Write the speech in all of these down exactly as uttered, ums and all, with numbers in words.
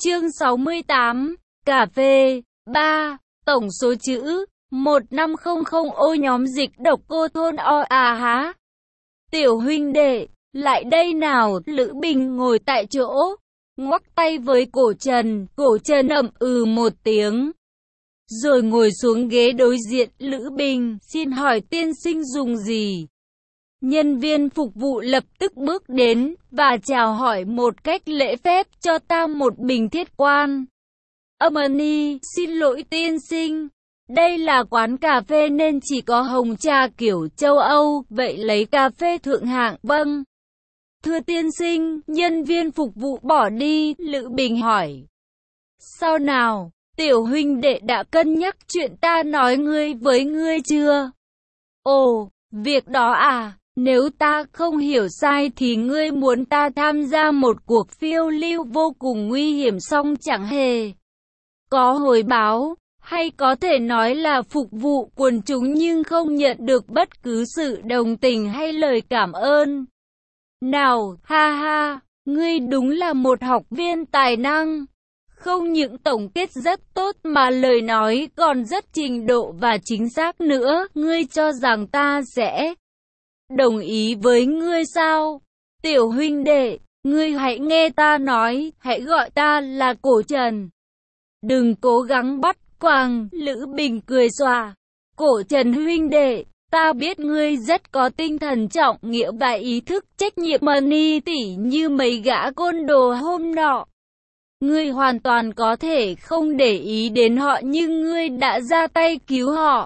Chương sáu mươi tám, cà phê. ba. Tổng số chữ một năm không không ô nhóm dịch độc cô thôn o à há. Tiểu huynh đệ, lại đây nào. Lữ Bình ngồi tại chỗ, ngoắc tay với Cổ Trần. Cổ Trần ậm ừ một tiếng, rồi ngồi xuống ghế đối diện. Lữ Bình, xin hỏi tiên sinh dùng gì? Nhân viên phục vụ lập tức bước đến và chào hỏi một cách lễ phép, cho ta một bình thiết quan. Amani, xin lỗi tiên sinh, đây là quán cà phê nên chỉ có hồng trà kiểu châu Âu, vậy lấy cà phê thượng hạng. Vâng. Thưa tiên sinh, nhân viên phục vụ bỏ đi. Lữ Bình hỏi, sao nào, tiểu huynh đệ đã cân nhắc chuyện ta nói ngươi với ngươi chưa? Ồ, việc đó à? Nếu ta không hiểu sai thì ngươi muốn ta tham gia một cuộc phiêu lưu vô cùng nguy hiểm song chẳng hề có hồi báo, hay có thể nói là phục vụ quần chúng nhưng không nhận được bất cứ sự đồng tình hay lời cảm ơn nào. Ha ha, ngươi đúng là một học viên tài năng. Không những tổng kết rất tốt mà lời nói còn rất trình độ và chính xác nữa. Ngươi cho rằng ta sẽ đồng ý với ngươi sao? Tiểu huynh đệ, ngươi hãy nghe ta nói, hãy gọi ta là Cổ Trần. Đừng cố gắng bắt quàng. Lữ Bình cười xòa. Cổ Trần huynh đệ, ta biết ngươi rất có tinh thần trọng nghĩa và ý thức trách nhiệm Mani tỷ như mấy gã côn đồ hôm nọ. Ngươi hoàn toàn có thể không để ý đến họ nhưng ngươi đã ra tay cứu họ.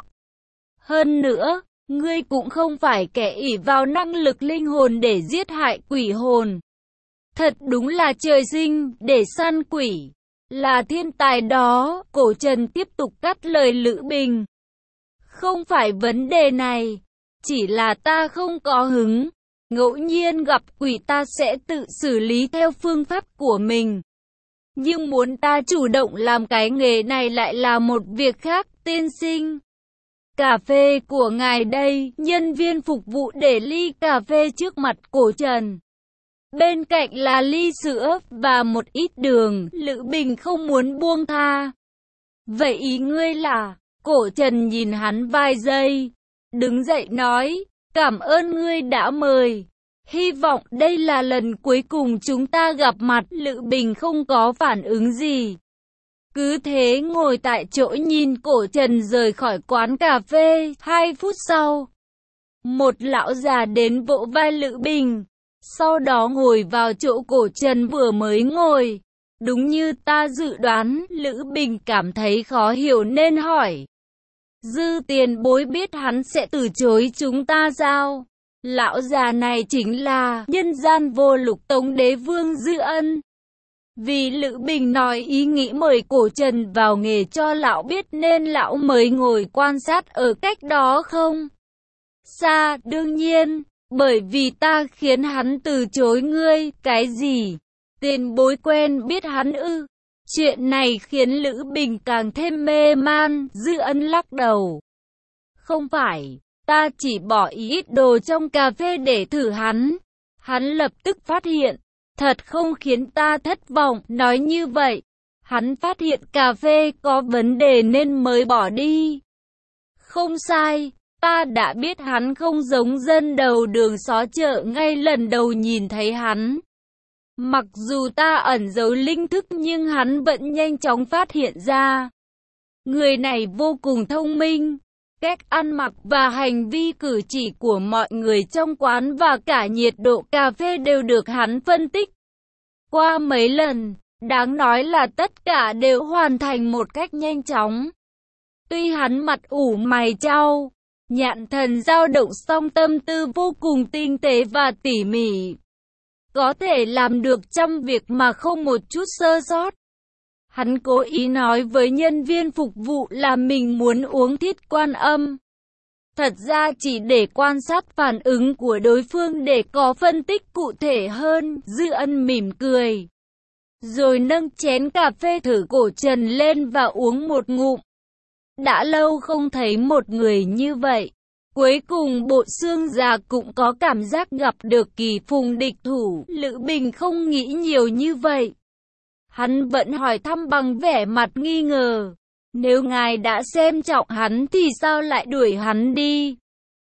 Hơn nữa, ngươi cũng không phải kẻ ỷ vào năng lực linh hồn để giết hại quỷ hồn. Thật đúng là trời sinh để săn quỷ, là thiên tài đó. Cổ Trần tiếp tục cắt lời Lữ Bình. Không phải vấn đề này, chỉ là ta không có hứng. Ngẫu nhiên gặp quỷ ta sẽ tự xử lý theo phương pháp của mình. Nhưng muốn ta chủ động làm cái nghề này lại là một việc khác, tiên sinh. Cà phê của ngài đây. Nhân viên phục vụ để ly cà phê trước mặt Cổ Trần. Bên cạnh là ly sữa và một ít đường. Lữ Bình không muốn buông tha. Vậy ý ngươi là? Cổ Trần nhìn hắn vài giây, đứng dậy nói, cảm ơn ngươi đã mời. Hy vọng đây là lần cuối cùng chúng ta gặp mặt. Lữ Bình không có phản ứng gì, cứ thế ngồi tại chỗ nhìn Cổ Trần rời khỏi quán cà phê. Hai phút sau, một lão già đến vỗ vai Lữ Bình, sau đó ngồi vào chỗ Cổ Trần vừa mới ngồi. Đúng như ta dự đoán. Lữ Bình cảm thấy khó hiểu nên hỏi, Dư tiền bối biết hắn sẽ từ chối chúng ta sao? Lão già này chính là nhân gian vô lục Tống Đế Vương Dư Ân. Vì Lữ Bình nói ý nghĩ mời Cổ Trần vào nghề cho lão biết nên lão mới ngồi quan sát ở cách đó không xa. Đương nhiên, bởi vì ta khiến hắn từ chối ngươi. Cái gì? Tiền bối quen biết hắn ư? Chuyện này khiến Lữ Bình càng thêm mê man. Dư Ân lắc đầu. Không phải, ta chỉ bỏ ít đồ trong cà phê để thử hắn. Hắn lập tức phát hiện, thật không khiến ta thất vọng. Nói như vậy, hắn phát hiện cà phê có vấn đề nên mới bỏ đi. Không sai, ta đã biết hắn không giống dân đầu đường xó chợ ngay lần đầu nhìn thấy hắn. Mặc dù ta ẩn giấu linh thức nhưng hắn vẫn nhanh chóng phát hiện ra. Người này vô cùng thông minh. Cách ăn mặc và hành vi cử chỉ của mọi người trong quán và cả nhiệt độ cà phê đều được hắn phân tích qua mấy lần. Đáng nói là tất cả đều hoàn thành một cách nhanh chóng. Tuy hắn mặt ủ mày chau, nhãn thần dao động song tâm tư vô cùng tinh tế và tỉ mỉ. Có thể làm được trăm việc mà không một chút sơ sót. Hắn cố ý nói với nhân viên phục vụ là mình muốn uống thiết quan âm. Thật ra chỉ để quan sát phản ứng của đối phương để có phân tích cụ thể hơn. Dư Ân mỉm cười, rồi nâng chén cà phê thử Cổ Trần lên và uống một ngụm. Đã lâu không thấy một người như vậy. Cuối cùng bộ xương già cũng có cảm giác gặp được kỳ phùng địch thủ. Lữ Bình không nghĩ nhiều như vậy. Hắn vẫn hỏi thăm bằng vẻ mặt nghi ngờ. Nếu ngài đã xem trọng hắn thì sao lại đuổi hắn đi?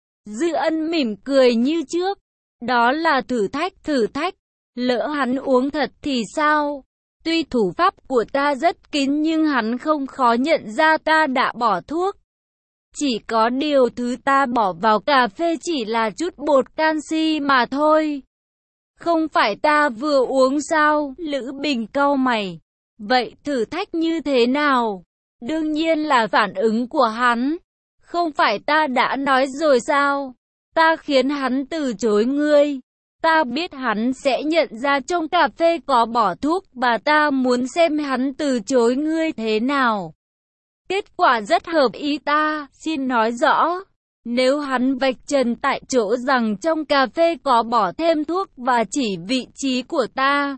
Dư Ân mỉm cười như trước. Đó là thử thách, thử thách. Lỡ hắn uống thật thì sao? Tuy thủ pháp của ta rất kín nhưng hắn không khó nhận ra ta đã bỏ thuốc. Chỉ có điều thứ ta bỏ vào cà phê chỉ là chút bột canxi mà thôi. Không phải ta vừa uống sao? Lữ Bình cau mày. Vậy thử thách như thế nào? Đương nhiên là phản ứng của hắn. Không phải ta đã nói rồi sao? Ta khiến hắn từ chối ngươi. Ta biết hắn sẽ nhận ra trong cà phê có bỏ thuốc và ta muốn xem hắn từ chối ngươi thế nào. Kết quả rất hợp ý ta, xin nói rõ. Nếu hắn vạch trần tại chỗ rằng trong cà phê có bỏ thêm thuốc và chỉ vị trí của ta,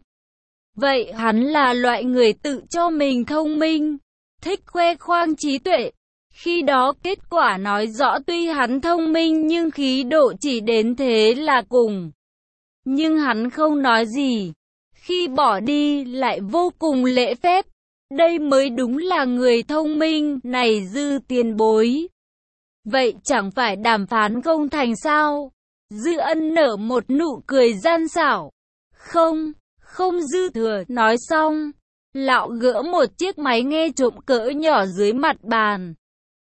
vậy hắn là loại người tự cho mình thông minh, thích khoe khoang trí tuệ. Khi đó kết quả nói rõ tuy hắn thông minh nhưng khí độ chỉ đến thế là cùng. Nhưng hắn không nói gì. Khi bỏ đi lại vô cùng lễ phép. Đây mới đúng là người thông minh, này Dư tiền bối. Vậy chẳng phải đàm phán không thành sao? Dư Ân nở một nụ cười gian xảo. Không, không dư thừa. Nói xong, lão gỡ một chiếc máy nghe trộm cỡ nhỏ dưới mặt bàn.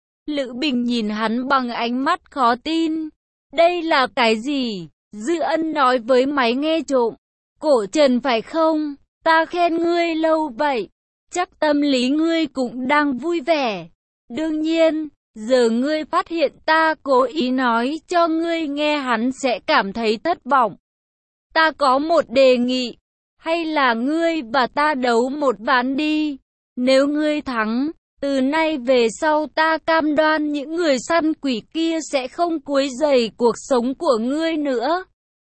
Lữ Bình nhìn hắn bằng ánh mắt khó tin. Đây là cái gì? Dư Ân nói với máy nghe trộm. Cổ Trần phải không? Ta khen ngươi lâu vậy. Chắc tâm lý ngươi cũng đang vui vẻ. Đương nhiên, giờ ngươi phát hiện ta cố ý nói cho ngươi nghe hắn sẽ cảm thấy thất vọng. Ta có một đề nghị. Hay là ngươi và ta đấu một ván đi. Nếu ngươi thắng, từ nay về sau ta cam đoan những người săn quỷ kia sẽ không quấy rầy cuộc sống của ngươi nữa.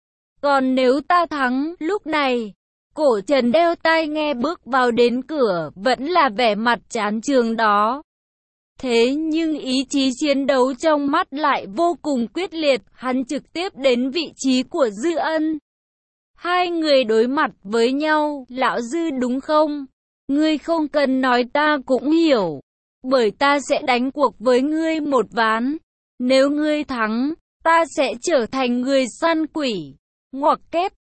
Còn nếu ta thắng, lúc này, Cổ Trần đeo tai nghe bước vào đến cửa, vẫn là vẻ mặt chán chường đó. Thế nhưng ý chí chiến đấu trong mắt lại vô cùng quyết liệt, hắn trực tiếp đến vị trí của Dư Ân. Hai người đối mặt với nhau, lão Dư đúng không? Ngươi không cần nói ta cũng hiểu, bởi ta sẽ đánh cuộc với ngươi một ván. Nếu ngươi thắng, ta sẽ trở thành người săn quỷ. Ngoặc kép,